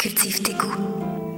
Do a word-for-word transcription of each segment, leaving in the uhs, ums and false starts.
Cultive tes goûts.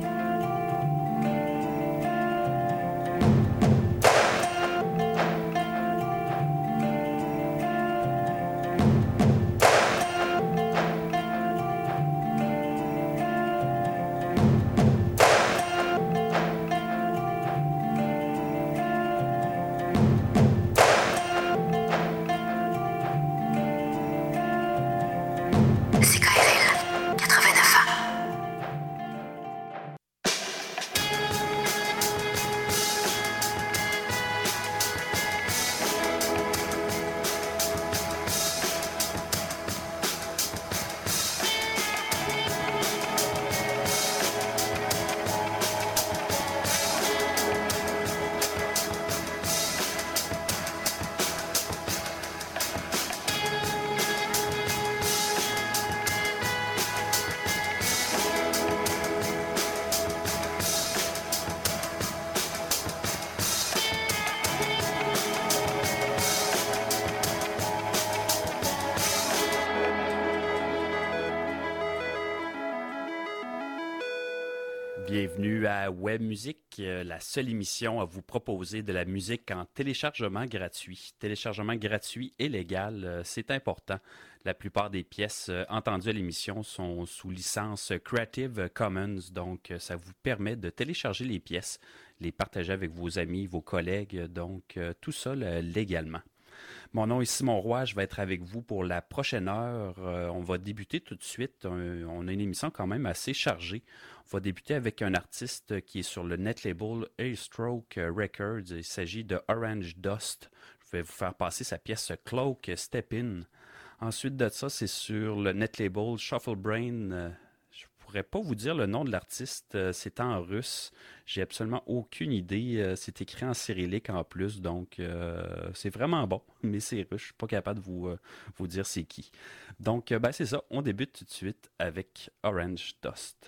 Bienvenue à Web Musique, la seule émission à vous proposer de la musique en téléchargement gratuit. Téléchargement gratuit et légal, c'est important. La plupart des pièces entendues à l'émission sont sous licence Creative Commons, donc ça vous permet de télécharger les pièces, les partager avec vos amis, vos collègues, donc tout ça légalement. Mon nom est Simon Roy, je vais être avec vous pour la prochaine heure. Euh, on va débuter tout de suite. On, on a une émission quand même assez chargée. On va débuter avec un artiste qui est sur le net label A-Stroke Records. Il s'agit de Orange Dust. Je vais vous faire passer sa pièce Cloak Step In. Ensuite de ça, c'est sur le net label Shuffle Brain. Euh, je ne pourrais pas vous dire le nom de l'artiste. Euh, c'est en russe. J'ai absolument aucune idée. Euh, c'est écrit en cyrillique en plus, donc euh, c'est vraiment bon, mais c'est russe. Je ne suis pas capable de vous, euh, vous dire c'est qui. Donc, euh, ben, c'est ça. On débute tout de suite avec Orange Dust.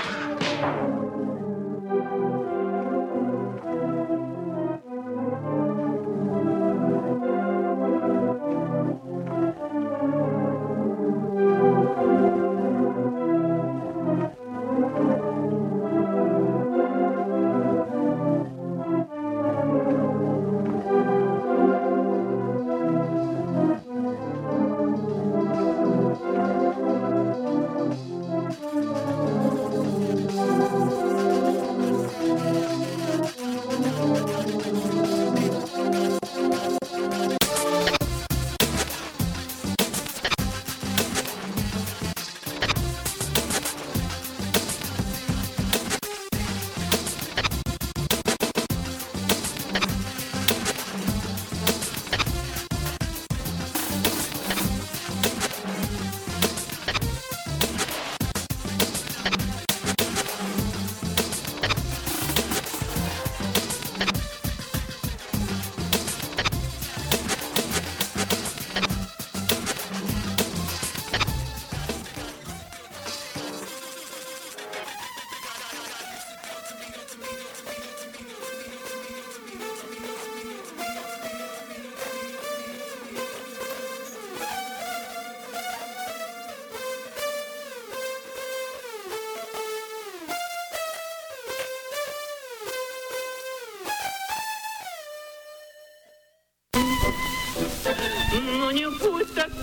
Check this out.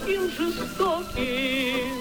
таким жестоким.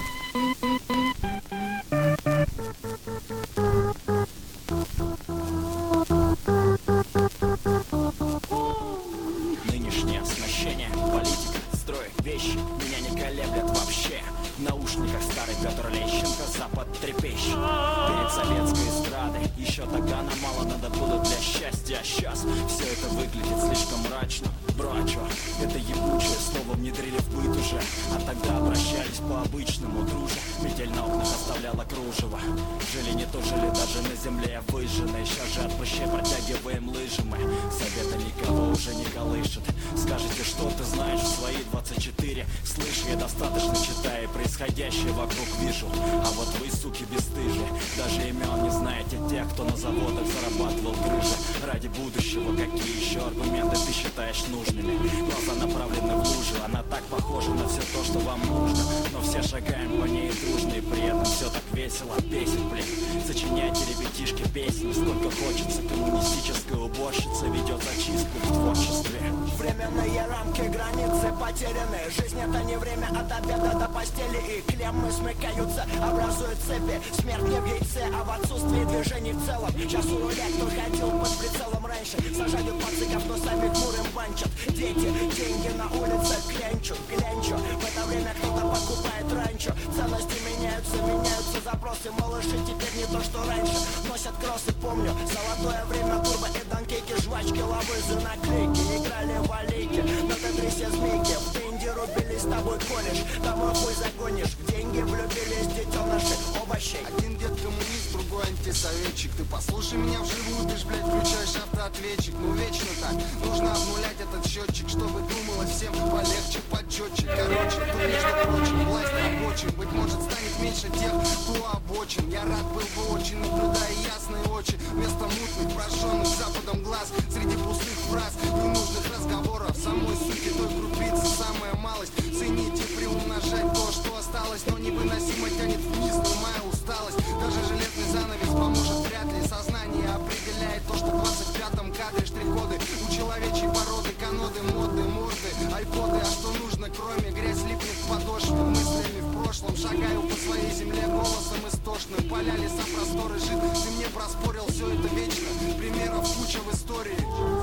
Нынешнее оснащение, политика, строй, вещи меня не колеблет вообще. В наушниках старый Петр Лещенко, Запад трепещет перед советской эстрадой. Еще тогда нам мало надо было для счастья, а сейчас все это выглядит слишком мрачно. Брачо, это ебучее слово внедрили в быт уже, а тогда обращались по-обычному, друже. Метель на окнах оставляла кружево. Жили не то, жили даже на земле выжженной. Сейчас же от прыщей протягиваем лыжи мы. Совета никого уже не колышет. Скажите, что ты знаешь в свои двадцать четыре? Слышь, я достаточно читаю, происходящее вокруг вижу. А вот вы, суки, бесстыжие, даже имен не знаете тех, кто на заводах зарабатывал крыши. Ради будущего какие еще аргументы ты считаешь нужными? Глаза направлены в лужу, она так похожа на все то, что вам нужно. Но все шагаем по ней дружно, и при этом все так весело бесит, блин. Сочиняйте, ребятишки, песни сколько хочется. Коммунистическая уборщица ведет зачистку в творчестве. Временные рамки, границы потеряны. Жизнь это не время от обеда до постели. И клеммы смыкаются, образуют цепи. Смерть не в яйце, а в отсутствии движений в целом. Сейчас у руля, кто ходил под прицелом раньше. Сажают пациков, но сами хмурым банчат. Дети, деньги на улице, кленчу, кленчу. В это время кто-то покупает ранчо. Ценности меняются, меняются запросы. Малыши теперь не то, что раньше. Носят кроссы, помню. Золотое время, турбо и данкейки. Жвачки, лавызы, наклейки. Играли в аллейке, на тетрисе змейки. В Тинде рубились, с тобой колешь. Домой хуй загонишь. В деньги влюбились детеныши, овощей. Один дед коммунист, другой антисоветчик. Ты послушай меня вживую, ты ж, блядь, включаешь автоответчик. Ну вечно так, нужно обнулять этот счетчик, чтобы думалось всем полегче, почетче. Короче, тут, между прочим, власть рабочим. Быть может, станет меньше тех, кто обочен. Я рад был бы очень, наблюдая ясные очи. Вместо мутных, прожженных западом глаз, среди пустых фраз, ненужных разговоров, самой сути той крупицы, самая малость. Цените, приумножать то, что осталось, но невыносимо тянет вниз, снимая усталость. Даже железный занавес поможет вряд ли. Сознание определяет то, что в двадцать пятом кадре штрих-коды у человечьей породы, каноды, моды, морды, айподы. А что нужно, кроме грязь липнет к подошве, мыслями в прошлом. Шагаю по своей земле голосом истошным. Поля, леса, просторы, жид. Ты мне проспорил, все это вечно. Примеров куча в истории.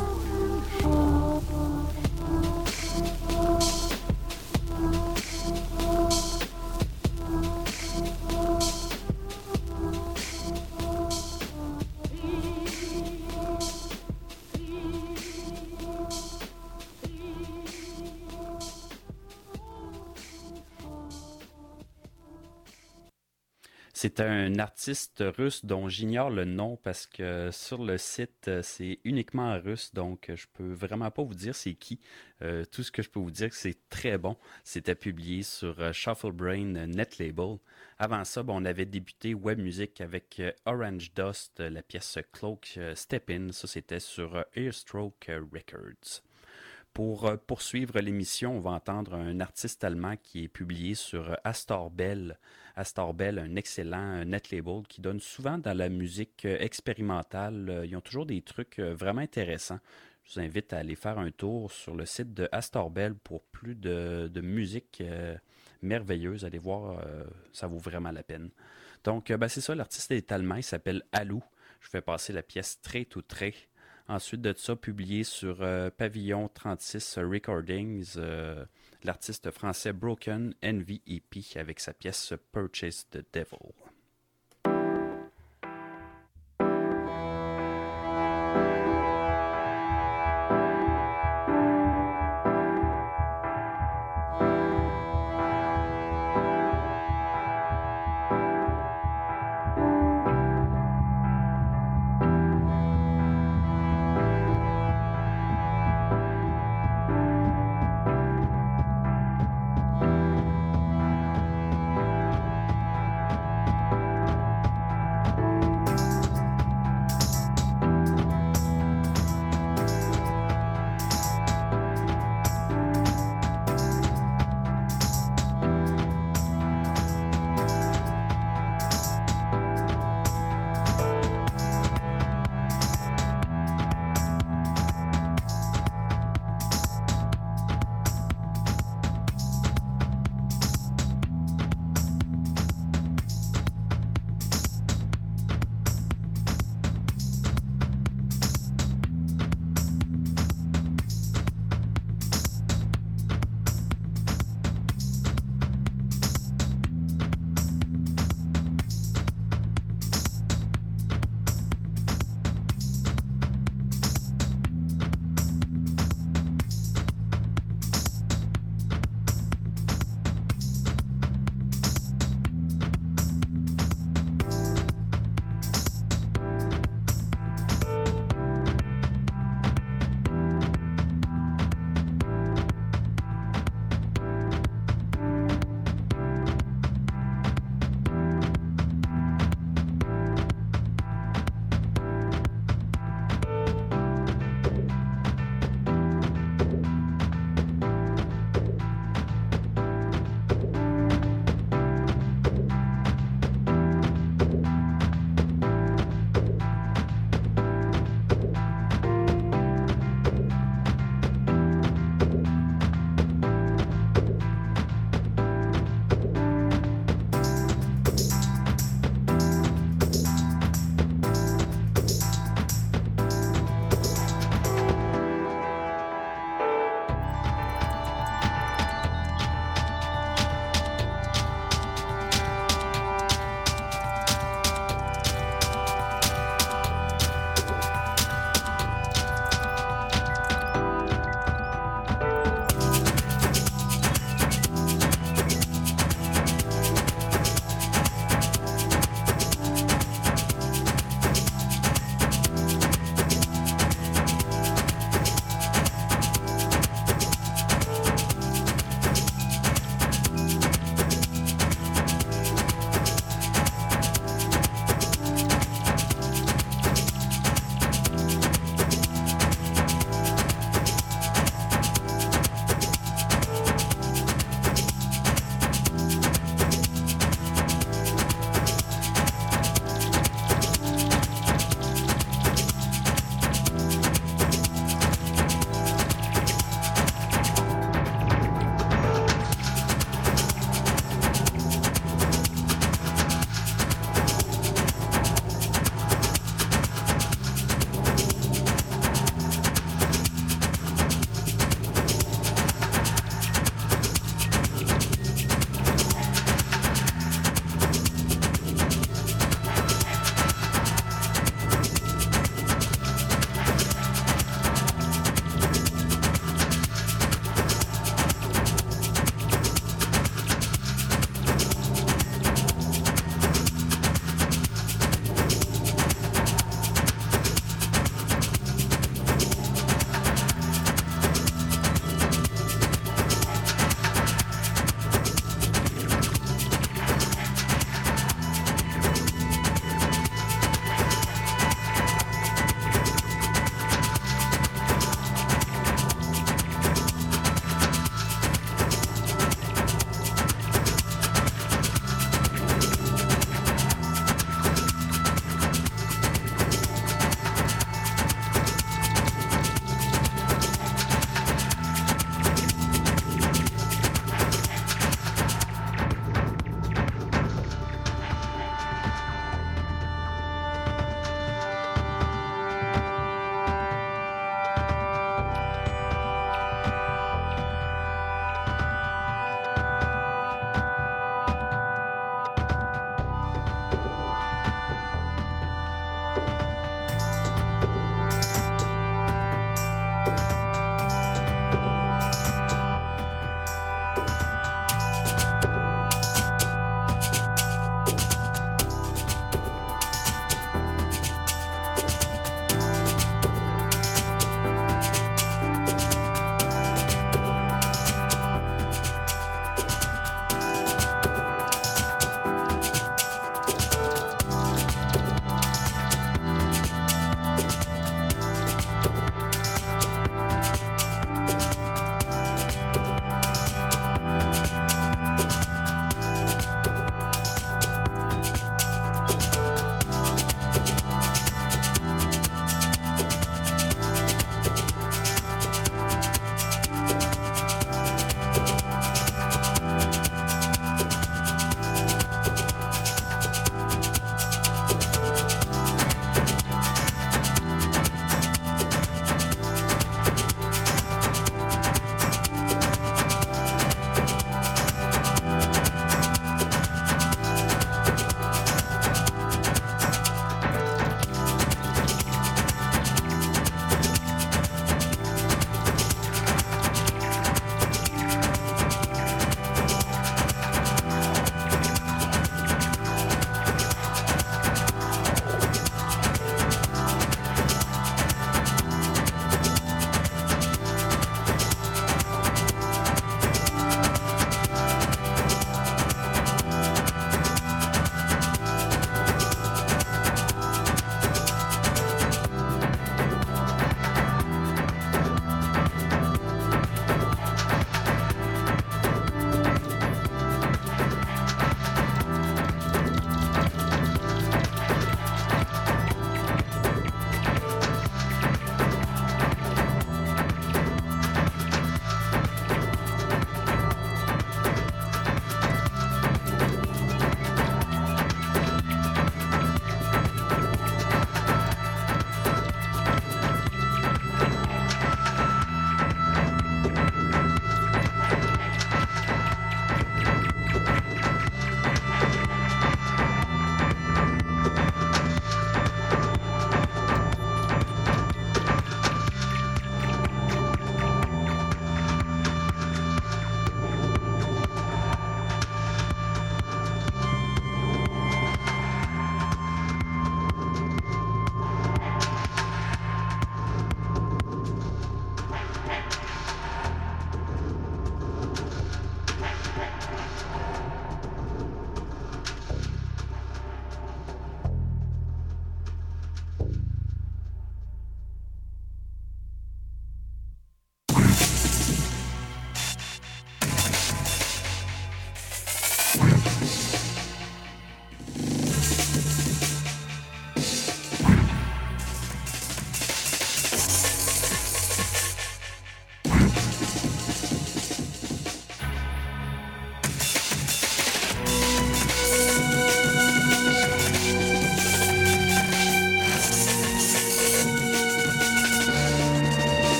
C'est un artiste russe dont j'ignore le nom parce que sur le site, c'est uniquement en russe, donc je peux vraiment pas vous dire c'est qui. Euh, tout ce que je peux vous dire, c'est très bon. C'était publié sur euh, Shuffle Brain Net Label. Avant ça, bon, on avait débuté Web Music avec euh, Orange Dust, la pièce Cloak euh, Step In. Ça, c'était sur euh, Earstroke Records. Pour euh, poursuivre l'émission, on va entendre un artiste allemand qui est publié sur euh, Astor Bell. Astor Bell, un excellent net label qui donne souvent dans la musique euh, expérimentale. Euh, ils ont toujours des trucs euh, vraiment intéressants. Je vous invite à aller faire un tour sur le site de Astor Bell pour plus de, de musique euh, merveilleuse. Allez voir, euh, ça vaut vraiment la peine. Donc, euh, ben, c'est ça, l'artiste est allemand, il s'appelle Alou. Je vais passer la pièce Trait to Trait. Ensuite de ça, publié sur euh, Pavillon trente-six Recordings, euh, l'artiste français Broken N V E P avec sa pièce Purchase the Devil.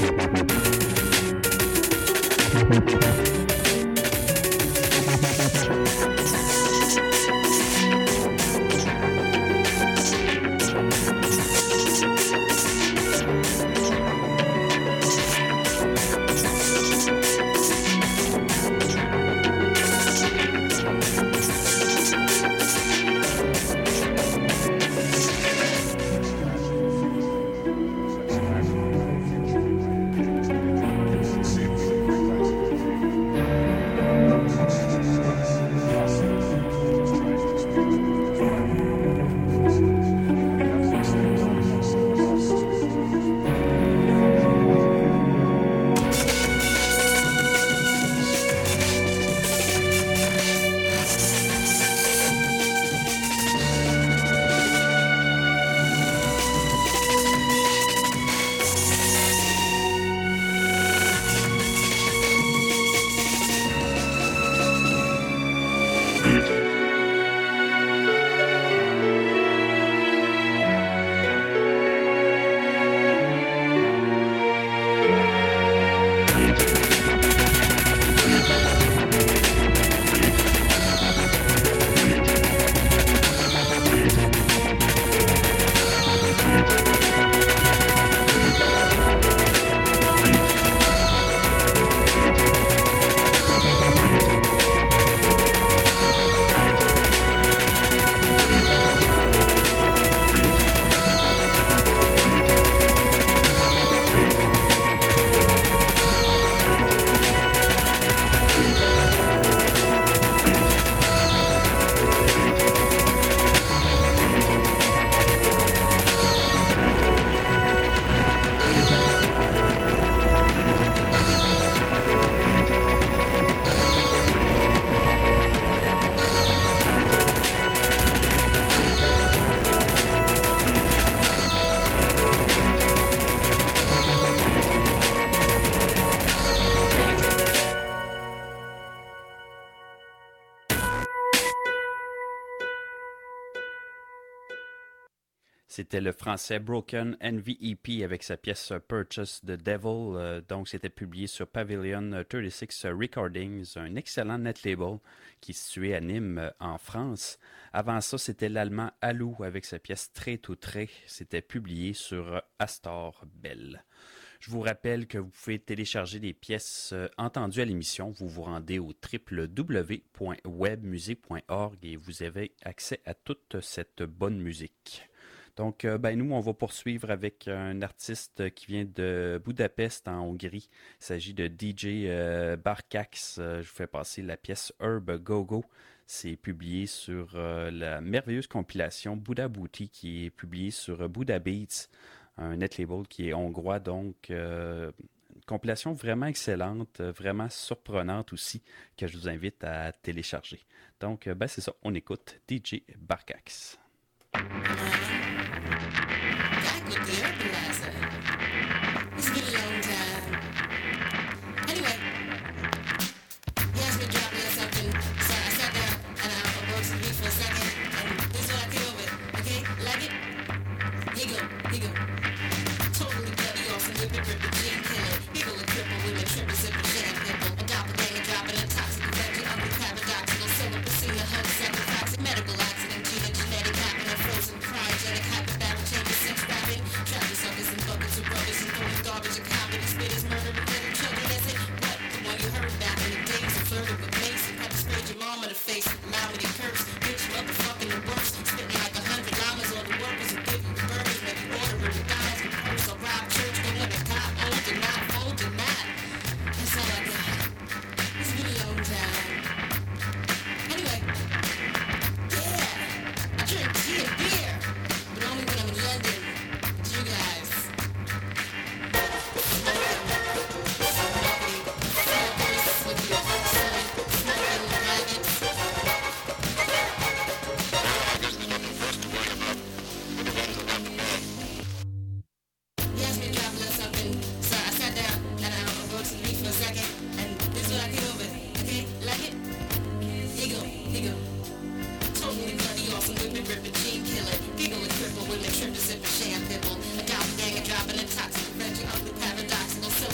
C'était le français Broken N V E P avec sa pièce Purchase the Devil. Euh, donc, c'était publié sur Pavilion trente-six Recordings, un excellent net label qui est situé à Nîmes, en France. Avant ça, c'était l'allemand Alou avec sa pièce Trait to Trait. C'était publié sur Astor Bell. Je vous rappelle que vous pouvez télécharger des pièces entendues à l'émission. Vous vous rendez au w w w point webmusic point org et vous avez accès à toute cette bonne musique. Donc, ben, nous, on va poursuivre avec un artiste qui vient de Budapest, en Hongrie. Il s'agit de D J euh, Barkax. Je vous fais passer la pièce Herb Go-Go. C'est publié sur euh, la merveilleuse compilation Buddha Booty qui est publiée sur Buddha Beats, un net label qui est hongrois. Donc, euh, une compilation vraiment excellente, vraiment surprenante aussi, que je vous invite à télécharger. Donc, ben, c'est ça, on écoute D J Barkax. Back with the Herbalizer. It's been a long time. Anyway, he asked me to drop a little something, so I sat down and I broke some beat for a second, and this is what I came up with, okay? Like it? Here you go, here you go. Totally bloody off and whip it, rip it, gene killer. Giggle and cripple, women tripping, sipping, sham pimple. A doppelganger dropping a toxic, infected, ugly, paradoxical, silver, placina, honey, sacrifice, medical accident, gene, genetic, happening, frozen, cryogenic, hyperbaric, changes, sex rapping, trapping suckers and buckets of rubbish and throwing garbage and comedy, spitters, murdering little children. That's it. What? The one you heard back in the days of flirting with Mason, pepper sprayed your mom in the face, loud with your curse, bitch, motherfucking the worst, spitting like a hundred llamas on the workers who give you the burgers, maybe order a McDonald's with purse or rob church, don't let a cop old or not, old or not. That's all I got. It's been a long time. Anyway, yeah, I drink tea and beer, but only when I'm in London with you guys. With your smoking maggots. He asked me to drop a little something, so I sat down and I wrote some beat for a second, and this is what I came up with, okay? Like it? Here you go, here you go. Totally bloody off and whipping, ripping, gene killer. Giggle and cripple, women tripping, sipping, sham pimple. A doppelganger dropping a toxic, infected, ugly, paradoxical,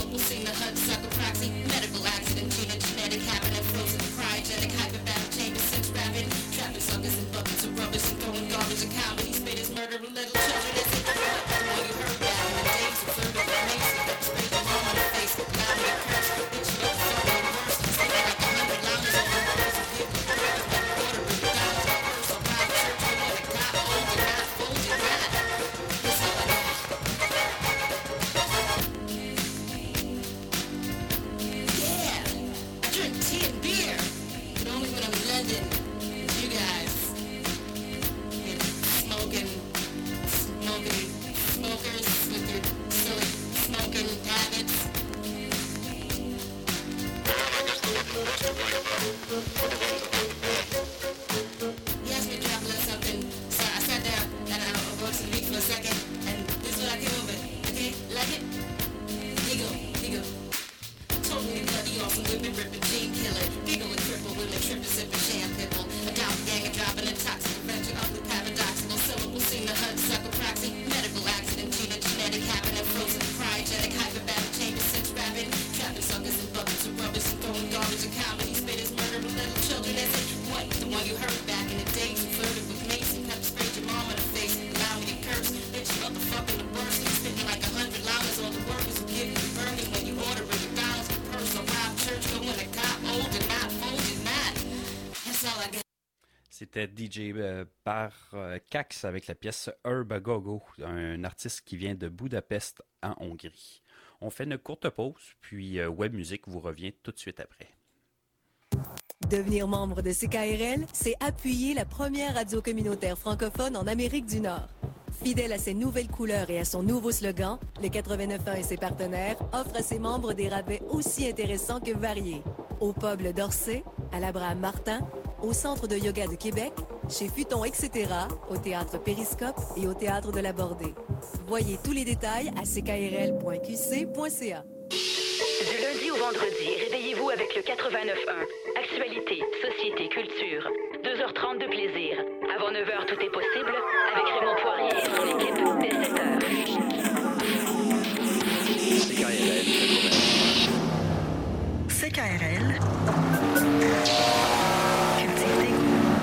C'était D J euh, Bar euh, Cax avec la pièce Herb Gogo, un artiste qui vient de Budapest en Hongrie. On fait une courte pause, puis euh, Web Music vous revient tout de suite après. Devenir membre de C K R L, c'est appuyer la première radio communautaire francophone en Amérique du Nord. Fidèle à ses nouvelles couleurs et à son nouveau slogan, le quatre-vingt-neuf point un et ses partenaires offrent à ses membres des rabais aussi intéressants que variés. Au pub Le Dorset, à l'Abraham Martin, au Centre de yoga de Québec, chez Futon, et cetera, au Théâtre Périscope et au Théâtre de la Bordée. Voyez tous les détails à c k r l point q c point c a. Du lundi au vendredi, réveillez-vous avec le quatre-vingt-neuf point un. Actualité, société, culture. deux heures trente de plaisir. Avant neuf heures, tout est possible avec Raymond Poirier et son équipe dès sept heures. C K R L, C K R L. Cultive tes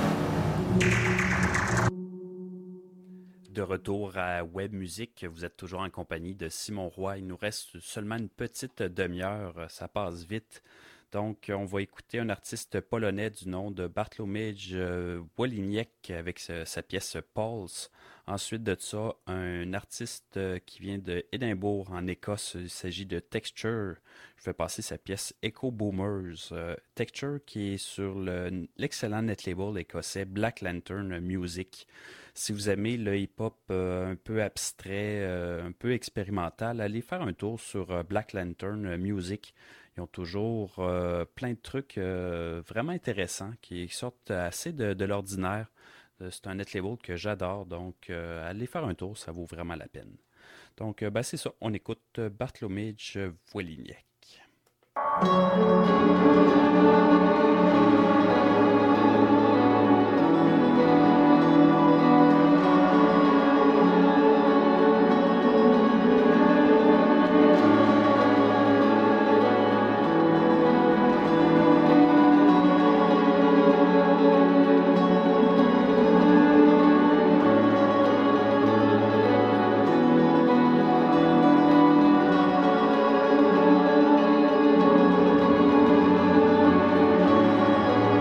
goûts. De retour à Web Music, vous êtes toujours en compagnie de Simon Roy. Il nous reste seulement une petite demi-heure, ça passe vite. Donc, on va écouter un artiste polonais du nom de Bartłomiej Woliniec avec sa, sa pièce Pulse. Ensuite de ça, un artiste qui vient de Édimbourg, en Écosse. Il s'agit de Texture. Je vais passer sa pièce Echo Boomers. Euh, Texture qui est sur le, l'excellent net label écossais Black Lantern Music. Si vous aimez le hip-hop euh, un peu abstrait, euh, un peu expérimental, allez faire un tour sur euh, Black Lantern Music. Ils ont toujours euh, plein de trucs euh, vraiment intéressants qui sortent assez de, de l'ordinaire. Euh, c'est un net label que j'adore, donc euh, allez faire un tour, ça vaut vraiment la peine. Donc, euh, ben, c'est ça, on écoute Bartłomiej Woliniec. Thank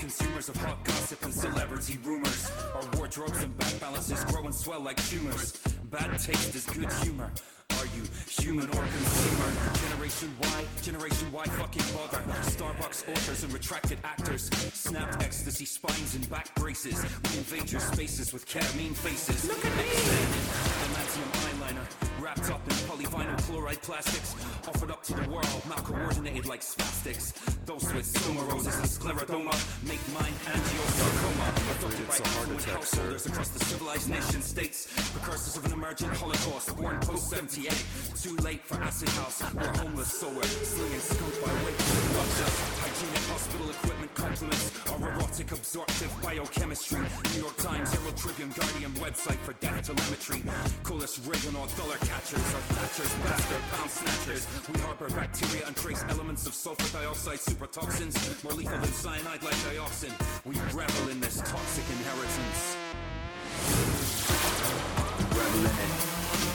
consumers of hot gossip and celebrity rumors. Our wardrobes and bank balances grow and swell like tumors. Bad taste is good humor. Are you human or consumer? Generation Y, Generation Y fucking bother. Starbucks authors and retracted actors. Snapped ecstasy spines and back braces. We invade your spaces with ketamine faces. Look at me! Adamantium eyeliner. Wrapped up in polyvinyl chloride plastics. Offered up to the world, malcoordinated like spastics. Those with somarosis and sclerodoma make mine angiosarcoma. Adopted by affluent householders across the civilized nation states. Precursors of an emergent holocaust, born post seventy-eight. Too late for acid house, we're homeless, so we're slinging skunk by weight. Watch us, hygienic hospital equipment complements our erotic absorptive biochemistry. New York Times, Herald Tribune, Guardian website for death telemetry. Call us Reagan or dollar catchers, or Thatchers, bastard pound snatchers. We harbor bacteria and trace elements of sulfur dioxide supertoxins, more lethal than cyanide like dioxin. We revel in this toxic inheritance. Revel in it.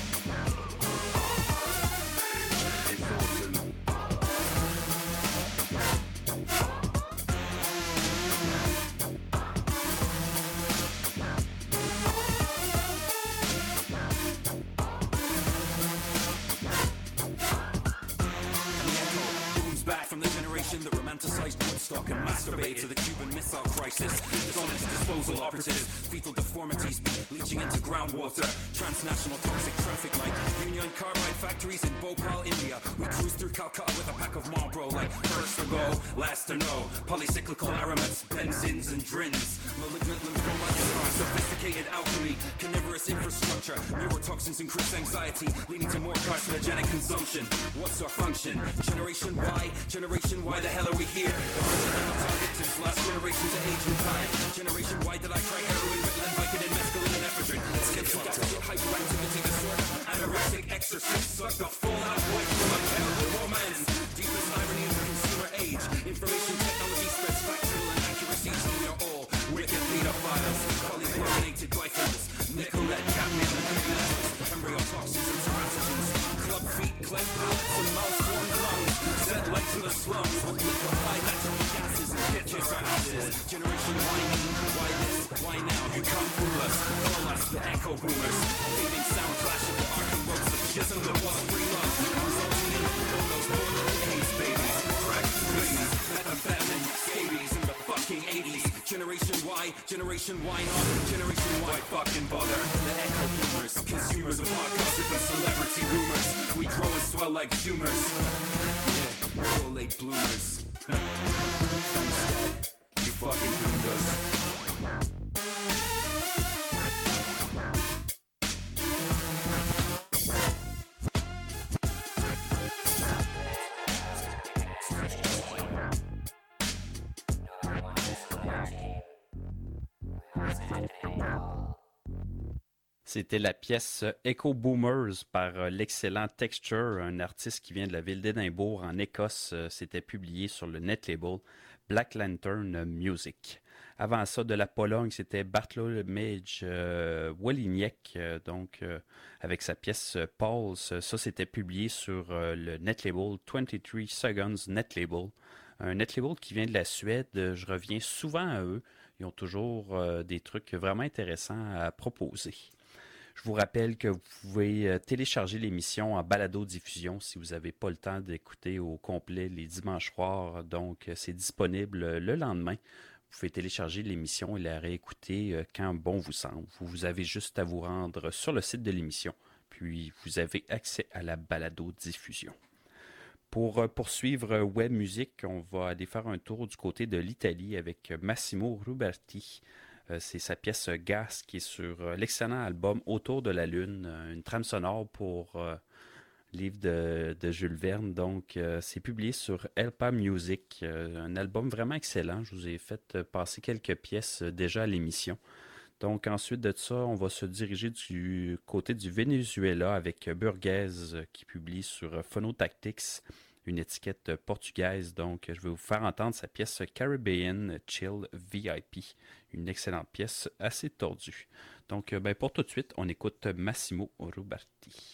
That romanticized Woodstock and masturbate to the Cuban Missile Crisis. Dishonest disposal operatives, fetal deformities leaching into groundwater. Transnational toxic traffic like Union Carbide factories in Bhopal, India. We cruise through Calcutta with a pack of Marlboro like first or go, last or no. Polycyclical aromats, benzins and drins. Malignant lymphoma is our sophisticated alchemy. Carnivorous infrastructure, neurotoxins increase anxiety, leading to more carcinogenic consumption. What's our function? Generation Y, Generation Y. Why the hell are we here? The original targets, last generation to age in time. Generation Y that I try heroin, Ritalin, Vicodin, mescaline, and ephedrine. Let's get fucked up. Hyperactivity disorder, anorexic exorcist, suck the fallout white from a terrible romance. Deepest irony of the consumer age. Information technology spreads factual inaccuracies, and we are all wicked pedophiles. Polychlorinated glyphosate, nickel, lead, cadmium, and heavy metals, embryo toxins and teratogens. Club feet, cleft palates, and malformed lungs. Set legs to the slums. Liquefied natural gases and pitches our asses. Generation Y me, why this, why now? You can't fool us. Call us the echo boomers. Leaving sound clash of the arcing ropes of schism that was free love. Resulting in all those border AIDS babies. Crack babies, methamphetamine, scabies in the fucking eighties. Generation Y, Generation Y not, Generation Y fucking bother. The echo boomers, consumers of hot gossip and celebrity rumors. We grow and swell like tumors. Yeah, we're all late bloomers. Instead, you fucking doomed us. C'était la pièce Echo Boomers par l'excellent Texture, un artiste qui vient de la ville d'Édimbourg en Écosse. C'était publié sur le net label Black Lantern Music. Avant ça, de la Pologne, c'était Bartłomiej euh, Woliniek, euh, donc euh, avec sa pièce Pulse. Ça, c'était publié sur euh, le net label vingt-trois Seconds Net Label. Un net label qui vient de la Suède. Je reviens souvent à eux. Ils ont toujours euh, des trucs vraiment intéressants à proposer. Je vous rappelle que vous pouvez télécharger l'émission en balado-diffusion si vous n'avez pas le temps d'écouter au complet les dimanches soirs. Donc, c'est disponible le lendemain. Vous pouvez télécharger l'émission et la réécouter quand bon vous semble. Vous avez juste à vous rendre sur le site de l'émission, puis vous avez accès à la balado-diffusion. Pour poursuivre Web Music, on va aller faire un tour du côté de l'Italie avec Massimo Ruberti. C'est sa pièce Gas qui est sur l'excellent album Autour de la Lune, une trame sonore pour euh, livre de, de Jules Verne. Donc, euh, c'est publié sur Elpa Music, euh, un album vraiment excellent. Je vous ai fait passer quelques pièces déjà à l'émission. Donc, ensuite de ça, on va se diriger du côté du Venezuela avec Burguez qui publie sur Phonotactics, une étiquette portugaise. Donc, je vais vous faire entendre sa pièce Caribbean Chill V I P, une excellente pièce assez tordue. Donc, ben, pour tout de suite, on écoute Massimo Ruberti.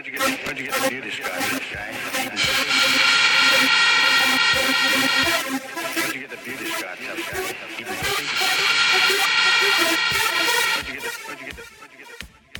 you get, where'd you get the beauty scotch, guy? Where'd you get the beauty scotch, guy? Even pussy? Where'd you get the, where'd you get the, where'd you get the...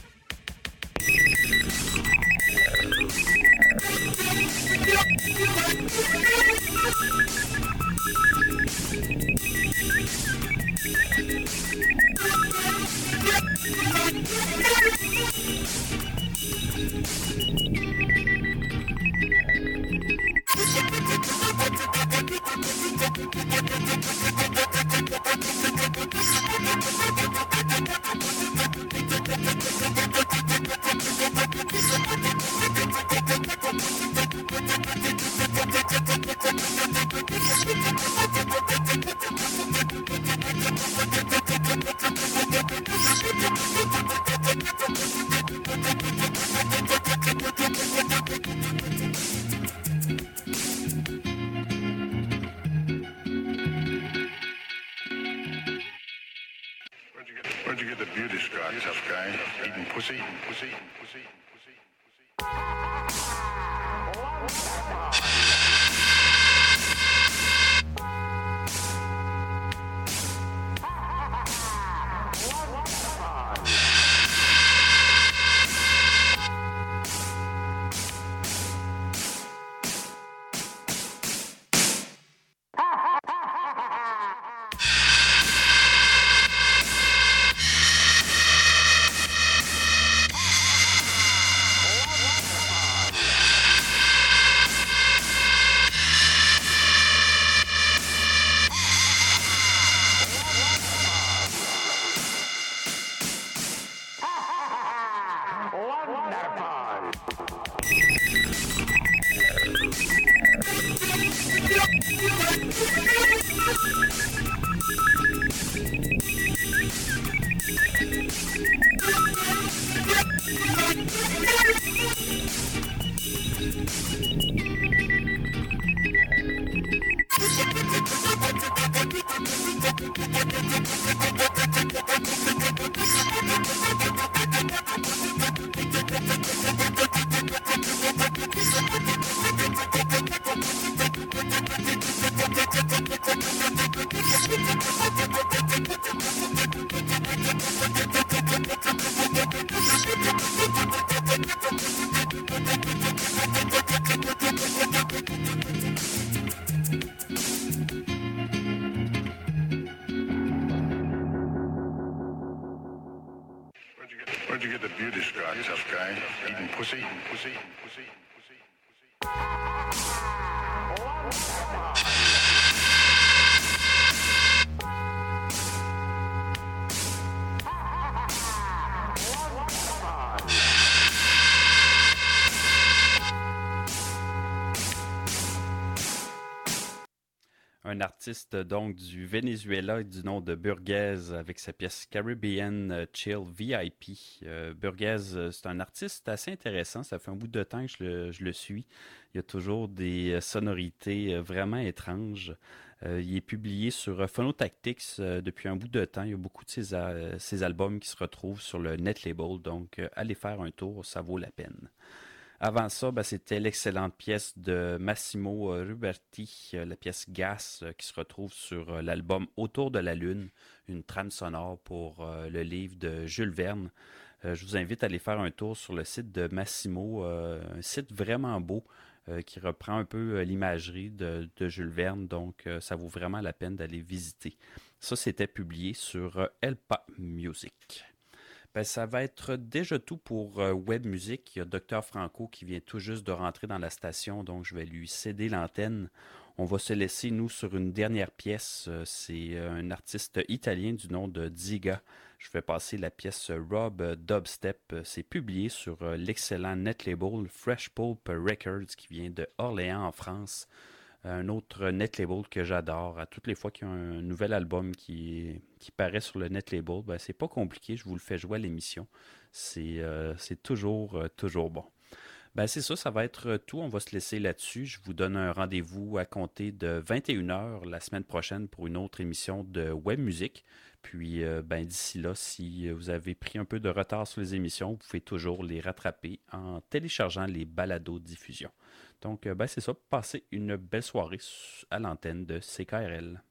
Where'd you get the beauty scotch, tough guy? Eating pussy, pussy, pussy, pussy, Where'd you get the beauty scotch, tough guy? Eating pussy, pussy, pussy, pussy, Un artiste donc du Venezuela du nom de Burguez avec sa pièce Caribbean Chill V I P. Euh, Burguez, c'est un artiste assez intéressant. Ça fait un bout de temps que je le, je le suis. Il y a toujours des sonorités vraiment étranges. Euh, il est publié sur Phonotactics euh, depuis un bout de temps. Il y a beaucoup de ses, euh, ses albums qui se retrouvent sur le Net Label. Donc, euh, allez faire un tour, ça vaut la peine. Avant ça, ben, c'était l'excellente pièce de Massimo Ruberti, la pièce Gas, qui se retrouve sur l'album Autour de la Lune, une trame sonore pour le livre de Jules Verne. Je vous invite à aller faire un tour sur le site de Massimo, un site vraiment beau qui reprend un peu l'imagerie de, de Jules Verne, donc ça vaut vraiment la peine d'aller visiter. Ça, c'était publié sur Elpa Music. Ben, ça va être déjà tout pour euh, Web Music. Il y a Docteur Franco qui vient tout juste de rentrer dans la station, donc je vais lui céder l'antenne. On va se laisser, nous, sur une dernière pièce. Euh, c'est euh, un artiste italien du nom de Ziga. Je vais passer la pièce Rob Dubstep. C'est publié sur euh, l'excellent net label Fresh Pulp Records qui vient de Orléans en France. Un autre net label que j'adore. À toutes les fois qu'il y a un nouvel album qui, qui paraît sur le net label, ben c'est pas compliqué, je vous le fais jouer à l'émission. C'est, euh, c'est toujours, euh, toujours bon. Ben, c'est ça, ça va être tout. On va se laisser là-dessus. Je vous donne un rendez-vous à compter de vingt et une heures la semaine prochaine pour une autre émission de Web Musique. Puis, euh, ben, d'ici là, si vous avez pris un peu de retard sur les émissions, vous pouvez toujours les rattraper en téléchargeant les balados-diffusions. Donc, ben, c'est ça. Passez une belle soirée à l'antenne de C K R L.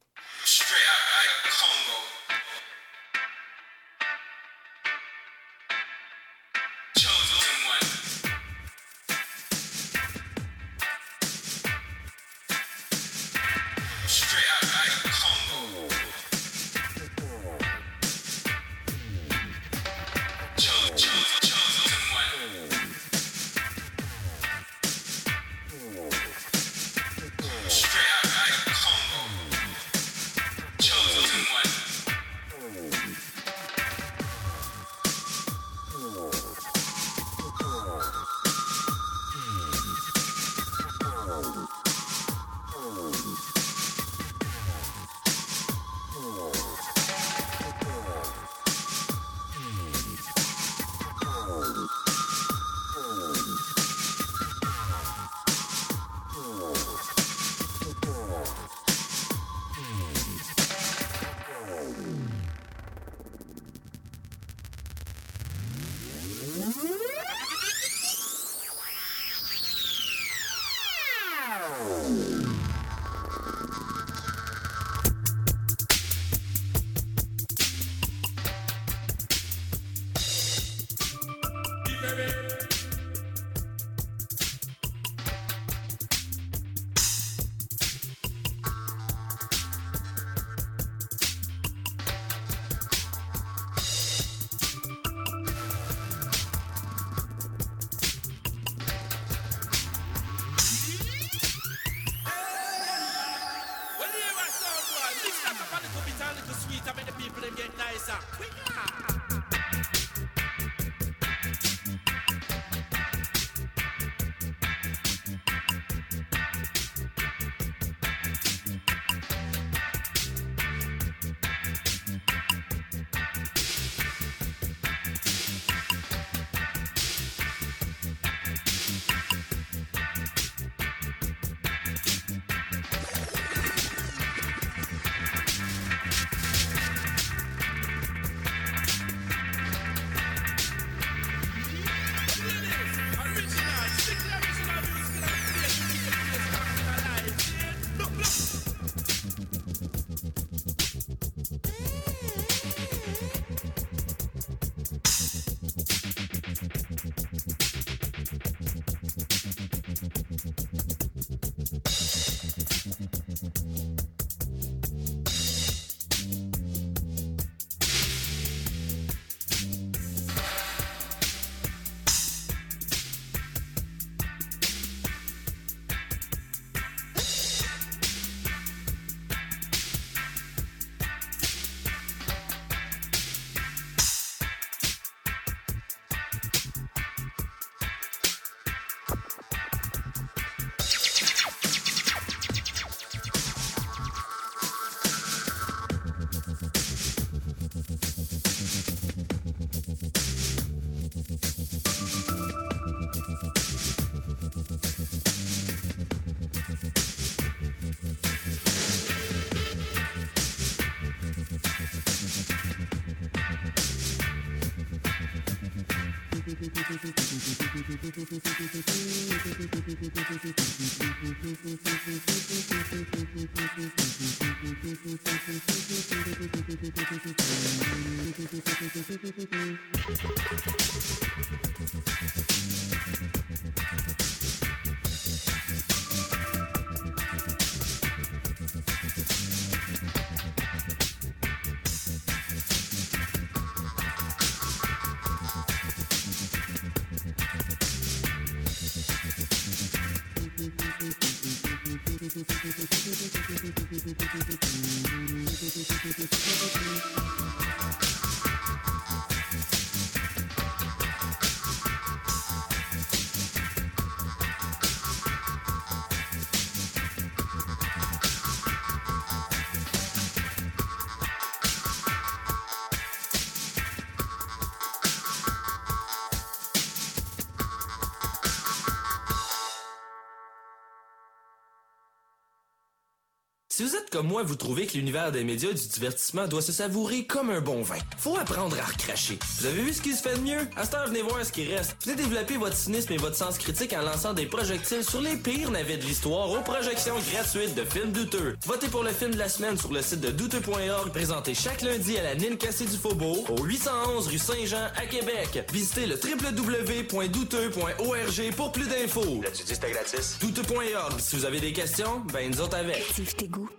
Si vous êtes comme moi, vous trouvez que l'univers des médias et du divertissement doit se savourer comme un bon vin. Faut apprendre à recracher. Vous avez vu ce qui se fait de mieux? À cette heure, venez voir ce qui reste. Venez développer votre cynisme et votre sens critique en lançant des projectiles sur les pires navets de l'histoire aux projections gratuites de films douteux. Votez pour le film de la semaine sur le site de douteux point org, présenté chaque lundi à la Ninkasi du Faubourg, au huit cent onze rue Saint-Jean à Québec. Visitez le w w w point douteux point org pour plus d'infos. Là, tu dis c'était gratis? douteux point org. Si vous avez des questions, ben nous autres avec. Active tes goûts.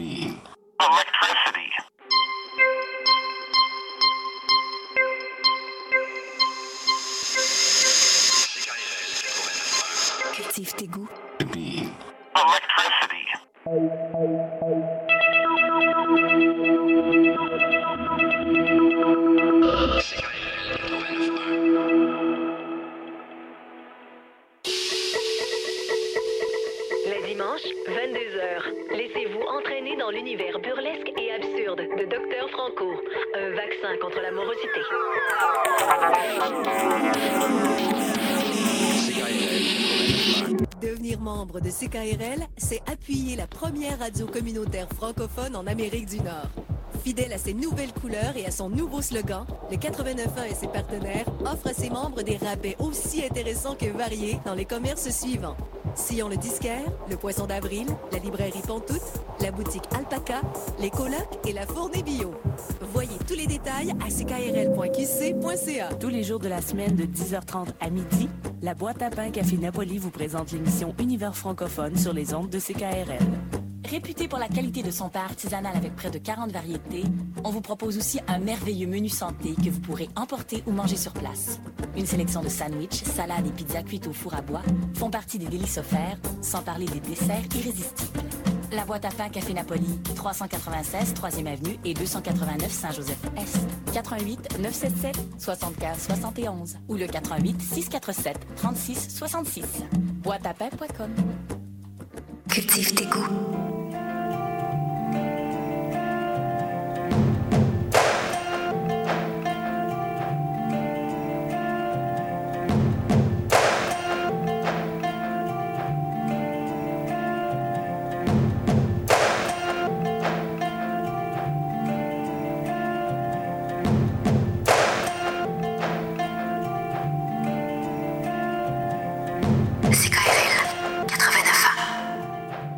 Cultive tes goûts. Les dimanches, vingt-deux heures. Laissez-vous entraîner dans l'univers burlesque et absurde de Docteur Franco, un vaccin contre la morosité. Devenir membre de C K R L, c'est appuyer la première radio communautaire francophone en Amérique du Nord. Fidèle à ses nouvelles couleurs et à son nouveau slogan, le quatre-vingt-neuf un et ses partenaires offrent à ses membres des rabais aussi intéressants que variés dans les commerces suivants. Sillon le disquaire, le Poisson d'Avril, la librairie Pantoute, la boutique Alpaca, les colocs et la fournée bio. Voyez tous les détails à c k r l point q c point c a. Tous les jours de la semaine de dix heures trente à midi, la boîte à pain Café Napoli vous présente l'émission Univers francophone sur les ondes de C K R L. Réputé pour la qualité de son pain artisanal avec près de quarante variétés, on vous propose aussi un merveilleux menu santé que vous pourrez emporter ou manger sur place. Une sélection de sandwichs, salades et pizzas cuites au four à bois font partie des délices offerts, sans parler des desserts irrésistibles. La boîte à pain Café Napoli, trois cent quatre-vingt-seize troisième avenue et deux cent quatre-vingt-neuf Saint-Joseph-Est. quatre-vingt-huit neuf cent soixante-sept soixante-quinze soixante et onze ou le quatre-vingt-huit six cent quatre-vingt-sept trente-six soixante-six. boîte à pain point com. Cultive tes goûts.